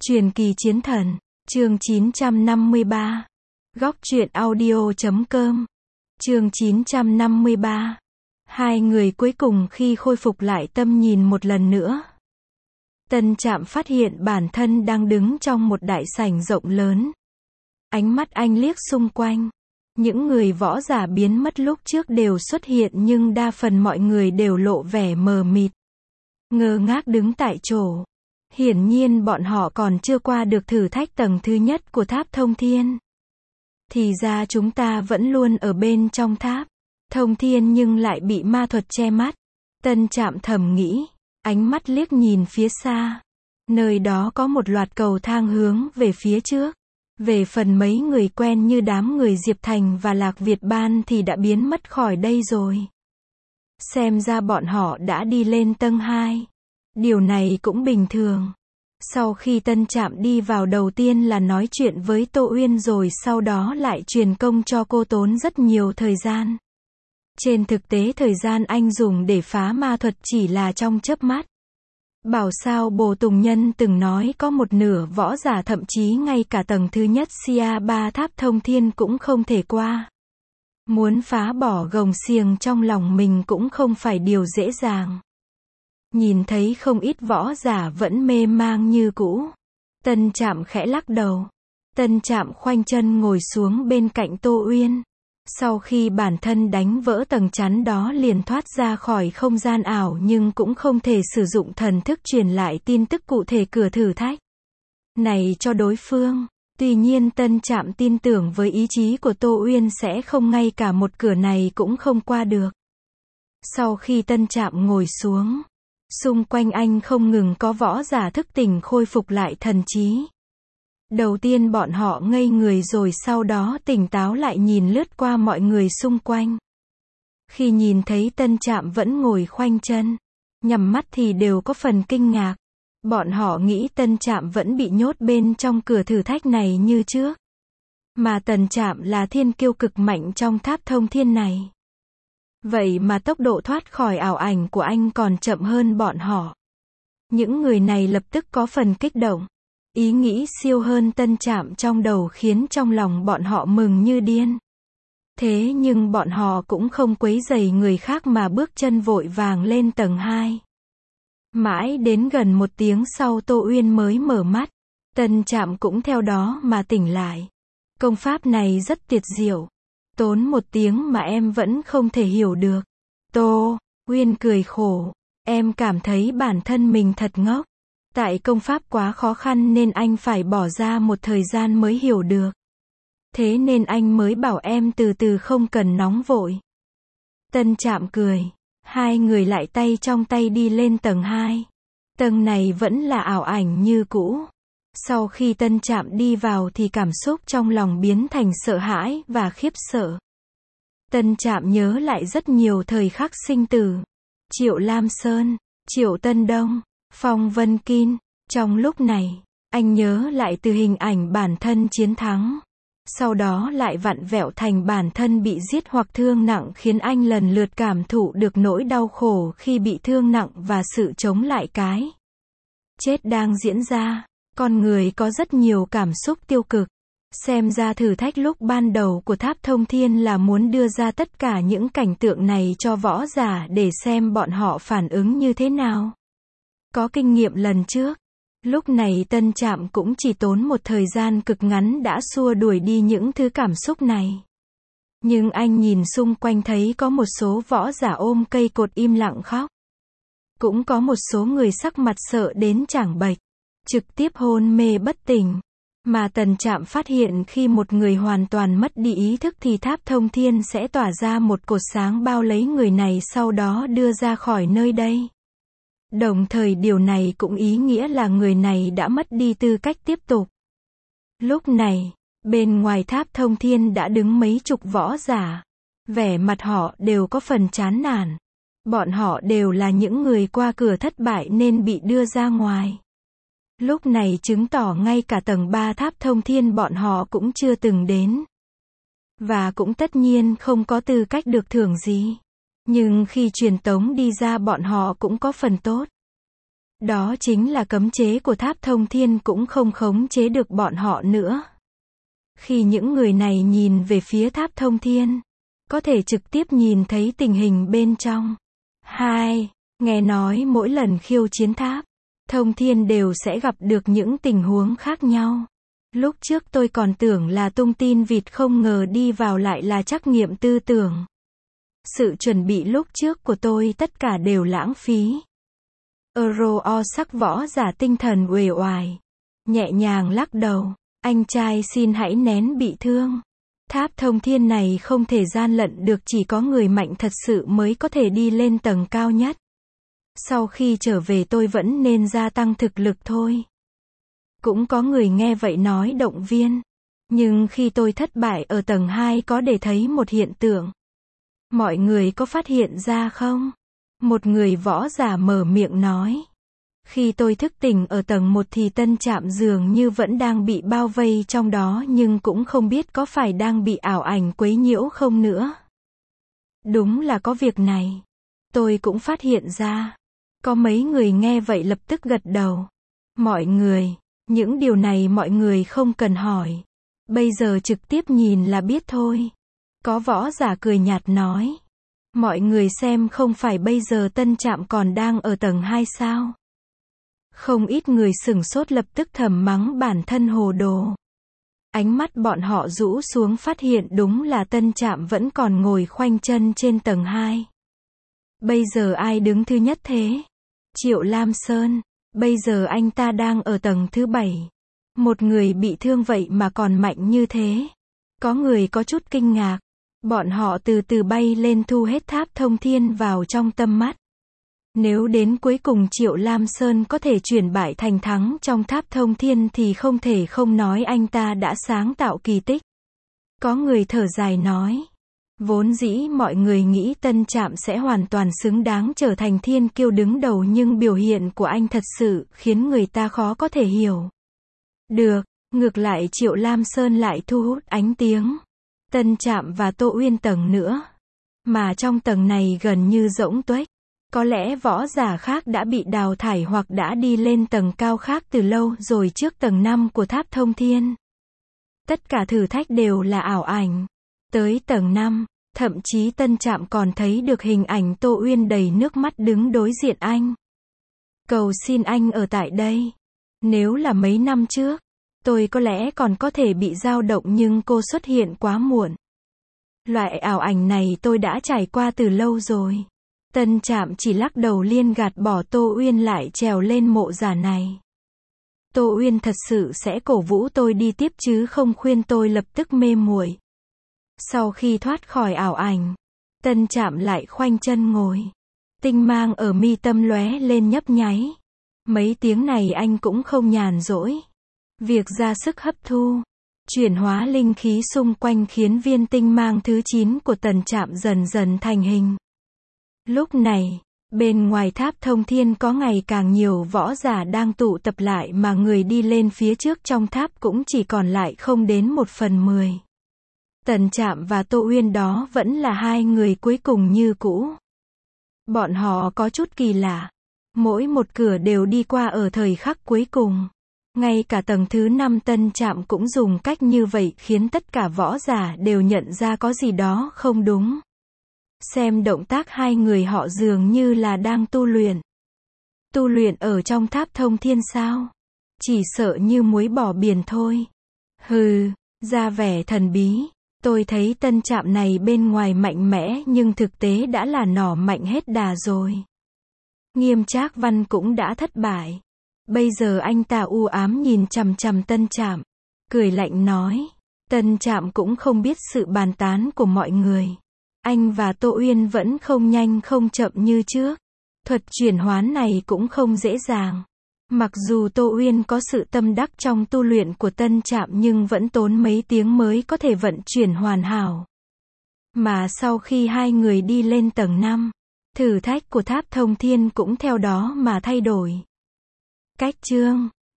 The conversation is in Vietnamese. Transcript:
Truyền kỳ chiến thần, chương 953. Góc truyện audio.com. Chương 953. Hai người cuối cùng khi khôi phục lại tâm nhìn một lần nữa. Tân Trạm phát hiện bản thân đang đứng trong một đại sảnh rộng lớn. Ánh mắt anh liếc xung quanh. Những người võ giả biến mất lúc trước đều xuất hiện nhưng đa phần mọi người đều lộ vẻ mờ mịt, ngơ ngác đứng tại chỗ. Hiển nhiên bọn họ còn chưa qua được thử thách tầng thứ nhất của tháp thông thiên. Thì ra chúng ta vẫn luôn ở bên trong tháp thông thiên nhưng lại bị ma thuật che mắt. Tân Trạm thầm nghĩ, ánh mắt liếc nhìn phía xa. Nơi đó có một loạt cầu thang hướng về phía trước. Về phần mấy người quen như đám người Diệp Thành và Lạc Việt Ban thì đã biến mất khỏi đây rồi. Xem ra bọn họ đã đi lên tầng 2. Điều này cũng bình thường. Sau khi Tân Trạm đi vào đầu tiên là nói chuyện với Tô Uyên rồi sau đó lại truyền công cho cô tốn rất nhiều thời gian. Trên thực tế thời gian anh dùng để phá ma thuật chỉ là trong chớp mắt. Bảo sao Bồ Tùng Nhân từng nói có một nửa võ giả thậm chí ngay cả tầng thứ nhất Sia-3 tháp thông thiên cũng không thể qua. Muốn phá bỏ gông xiềng trong lòng mình cũng không phải điều dễ dàng. Nhìn thấy không ít võ giả vẫn mê mang như cũ. Tân Trạm khẽ lắc đầu. Tân Trạm khoanh chân ngồi xuống bên cạnh Tô Uyên. Sau khi bản thân đánh vỡ tầng chắn đó liền thoát ra khỏi không gian ảo nhưng cũng không thể sử dụng thần thức truyền lại tin tức cụ thể cửa thử thách này cho đối phương. Tuy nhiên Tân Trạm tin tưởng với ý chí của Tô Uyên sẽ không ngay cả một cửa này cũng không qua được. Sau khi Tân Trạm ngồi xuống, xung quanh anh không ngừng có võ giả thức tỉnh khôi phục lại thần trí. Đầu tiên bọn họ ngây người rồi sau đó tỉnh táo lại nhìn lướt qua mọi người xung quanh. Khi nhìn thấy Tân Trạm vẫn ngồi khoanh chân, nhắm mắt thì đều có phần kinh ngạc. Bọn họ nghĩ Tân Trạm vẫn bị nhốt bên trong cửa thử thách này như trước. Mà Tân Trạm là thiên kiêu cực mạnh trong tháp thông thiên này. Vậy mà tốc độ thoát khỏi ảo ảnh của anh còn chậm hơn bọn họ. Những người này lập tức có phần kích động. Ý nghĩ siêu hơn Tân Trạm trong đầu khiến trong lòng bọn họ mừng như điên. Thế nhưng bọn họ cũng không quấy rầy người khác mà bước chân vội vàng lên tầng 2. Mãi đến gần 1 tiếng sau Tô Uyên mới mở mắt. Tân Trạm cũng theo đó mà tỉnh lại. Công pháp này rất tuyệt diệu. Tốn 1 tiếng mà em vẫn không thể hiểu được. Tô Uyên cười khổ. Em cảm thấy bản thân mình thật ngốc. Tại công pháp quá khó khăn nên anh phải bỏ ra một thời gian mới hiểu được. Thế nên anh mới bảo em từ từ không cần nóng vội. Tân Trạm cười. Hai người lại tay trong tay đi lên tầng 2. Tầng này vẫn là ảo ảnh như cũ. Sau khi Tân Trạm đi vào thì cảm xúc trong lòng biến thành sợ hãi và khiếp sợ. Tân Trạm nhớ lại rất nhiều thời khắc sinh tử. Triệu Lam Sơn, Triệu Tân Đông, Phong Vân Kin. Trong lúc này, anh nhớ lại từ hình ảnh bản thân chiến thắng. Sau đó lại vặn vẹo thành bản thân bị giết hoặc thương nặng khiến anh lần lượt cảm thụ được nỗi đau khổ khi bị thương nặng và sự chống lại cái chết đang diễn ra. Con người có rất nhiều cảm xúc tiêu cực. Xem ra thử thách lúc ban đầu của tháp thông thiên là muốn đưa ra tất cả những cảnh tượng này cho võ giả để xem bọn họ phản ứng như thế nào. Có kinh nghiệm lần trước. Lúc này Tân Trạm cũng chỉ tốn một thời gian cực ngắn đã xua đuổi đi những thứ cảm xúc này. Nhưng anh nhìn xung quanh thấy có một số võ giả ôm cây cột im lặng khóc. Cũng có một số người sắc mặt sợ đến chảng bệch, trực tiếp hôn mê bất tỉnh. Mà Tân Trạm phát hiện khi một người hoàn toàn mất đi ý thức thì tháp thông thiên sẽ tỏa ra một cột sáng bao lấy người này sau đó đưa ra khỏi nơi đây. Đồng thời điều này cũng ý nghĩa là người này đã mất đi tư cách tiếp tục. Lúc này, bên ngoài tháp thông thiên đã đứng mấy chục võ giả. Vẻ mặt họ đều có phần chán nản. Bọn họ đều là những người qua cửa thất bại nên bị đưa ra ngoài. Lúc này chứng tỏ ngay cả tầng 3 tháp thông thiên bọn họ cũng chưa từng đến. Và cũng tất nhiên không có tư cách được thưởng gì. Nhưng khi truyền tống đi ra bọn họ cũng có phần tốt. Đó chính là cấm chế của tháp thông thiên cũng không khống chế được bọn họ nữa. Khi những người này nhìn về phía tháp thông thiên, có thể trực tiếp nhìn thấy tình hình bên trong. 2. Nghe nói mỗi lần khiêu chiến tháp thông thiên đều sẽ gặp được những tình huống khác nhau. Lúc trước tôi còn tưởng là tung tin vịt, không ngờ đi vào lại là trắc nghiệm tư tưởng. Sự chuẩn bị lúc trước của tôi tất cả đều lãng phí. Sắc võ giả tinh thần uể oải, nhẹ nhàng lắc đầu. Anh trai xin hãy nén bị thương. Tháp thông thiên này không thể gian lận được, chỉ có người mạnh thật sự mới có thể đi lên tầng cao nhất. Sau khi trở về tôi vẫn nên gia tăng thực lực thôi. Cũng có người nghe vậy nói động viên. Nhưng khi tôi thất bại ở tầng 2 có để thấy một hiện tượng. Mọi người có phát hiện ra không? Một người võ giả mở miệng nói. Khi tôi thức tỉnh ở tầng 1 thì Tân Trạm dường như vẫn đang bị bao vây trong đó, nhưng cũng không biết có phải đang bị ảo ảnh quấy nhiễu không nữa. Đúng là có việc này. Tôi cũng phát hiện ra. Có mấy người nghe vậy lập tức gật đầu. Mọi người, những điều này mọi người không cần hỏi. Bây giờ trực tiếp nhìn là biết thôi. Có võ giả cười nhạt nói. Mọi người xem, không phải bây giờ Tân Trạm còn đang ở tầng 2 sao? Không ít người sửng sốt, lập tức thầm mắng bản thân hồ đồ. Ánh mắt bọn họ rũ xuống phát hiện đúng là Tân Trạm vẫn còn ngồi khoanh chân trên tầng 2. Bây giờ ai đứng thứ nhất thế? Triệu Lam Sơn. Bây giờ anh ta đang ở tầng thứ 7. Một người bị thương vậy mà còn mạnh như thế. Có người có chút kinh ngạc. Bọn họ từ từ bay lên, thu hết tháp thông thiên vào trong tâm mắt. Nếu đến cuối cùng Triệu Lam Sơn có thể chuyển bại thành thắng trong tháp thông thiên thì không thể không nói anh ta đã sáng tạo kỳ tích. Có người thở dài nói. Vốn dĩ mọi người nghĩ Tân Trạm sẽ hoàn toàn xứng đáng trở thành thiên kiêu đứng đầu, nhưng biểu hiện của anh thật sự khiến người ta khó có thể hiểu được. Ngược lại Triệu Lam Sơn lại thu hút ánh tiếng. Tân Trạm và Tô Uyên tầng nữa. Mà trong tầng này gần như rỗng tuếch. Có lẽ võ giả khác đã bị đào thải hoặc đã đi lên tầng cao khác từ lâu rồi, trước tầng 5 của tháp thông thiên. Tất cả thử thách đều là ảo ảnh. Tới tầng 5, thậm chí Tân Trạm còn thấy được hình ảnh Tô Uyên đầy nước mắt đứng đối diện anh. Cầu xin anh ở tại đây. Nếu là mấy năm trước, tôi có lẽ còn có thể bị dao động, nhưng cô xuất hiện quá muộn. Loại ảo ảnh này tôi đã trải qua từ lâu rồi. Tân Trạm chỉ lắc đầu liên gạt bỏ Tô Uyên lại trèo lên mộ giả này. Tô Uyên thật sự sẽ cổ vũ tôi đi tiếp chứ không khuyên tôi lập tức mê muội. Sau khi thoát khỏi ảo ảnh, Tân Trạm lại khoanh chân ngồi. Tinh mang ở mi tâm lóe lên nhấp nháy. Mấy tiếng này anh cũng không nhàn rỗi. Việc ra sức hấp thu, chuyển hóa linh khí xung quanh khiến viên tinh mang thứ 9 của Tân Trạm dần dần thành hình. Lúc này, bên ngoài tháp thông thiên có ngày càng nhiều võ giả đang tụ tập lại, mà người đi lên phía trước trong tháp cũng chỉ còn lại không đến 1/10. Tân Trạm và Tô Uyên đó vẫn là hai người cuối cùng như cũ. Bọn họ có chút kỳ lạ. Mỗi một cửa đều đi qua ở thời khắc cuối cùng. Ngay cả tầng thứ 5 Tân Trạm cũng dùng cách như vậy, khiến tất cả võ giả đều nhận ra có gì đó không đúng. Xem động tác hai người họ dường như là đang tu luyện. Tu luyện ở trong tháp thông thiên sao? Chỉ sợ như muối bỏ biển thôi. Hừ, ra vẻ thần bí. Tôi thấy Tân Trạm này bên ngoài mạnh mẽ nhưng thực tế đã là nỏ mạnh hết đà rồi. Nghiêm Trác Văn cũng đã thất bại. Bây giờ anh ta u ám nhìn chằm chằm Tân Trạm, cười lạnh nói. Tân Trạm cũng không biết sự bàn tán của mọi người. Anh và Tô Uyên vẫn không nhanh không chậm như trước. Thuật chuyển hoán này cũng không dễ dàng. Mặc dù Tô Uyên có sự tâm đắc trong tu luyện của Tân Trạm nhưng vẫn tốn mấy tiếng mới có thể vận chuyển hoàn hảo. Mà sau khi hai người đi lên tầng 5, thử thách của tháp thông thiên cũng theo đó mà thay đổi. Cách chương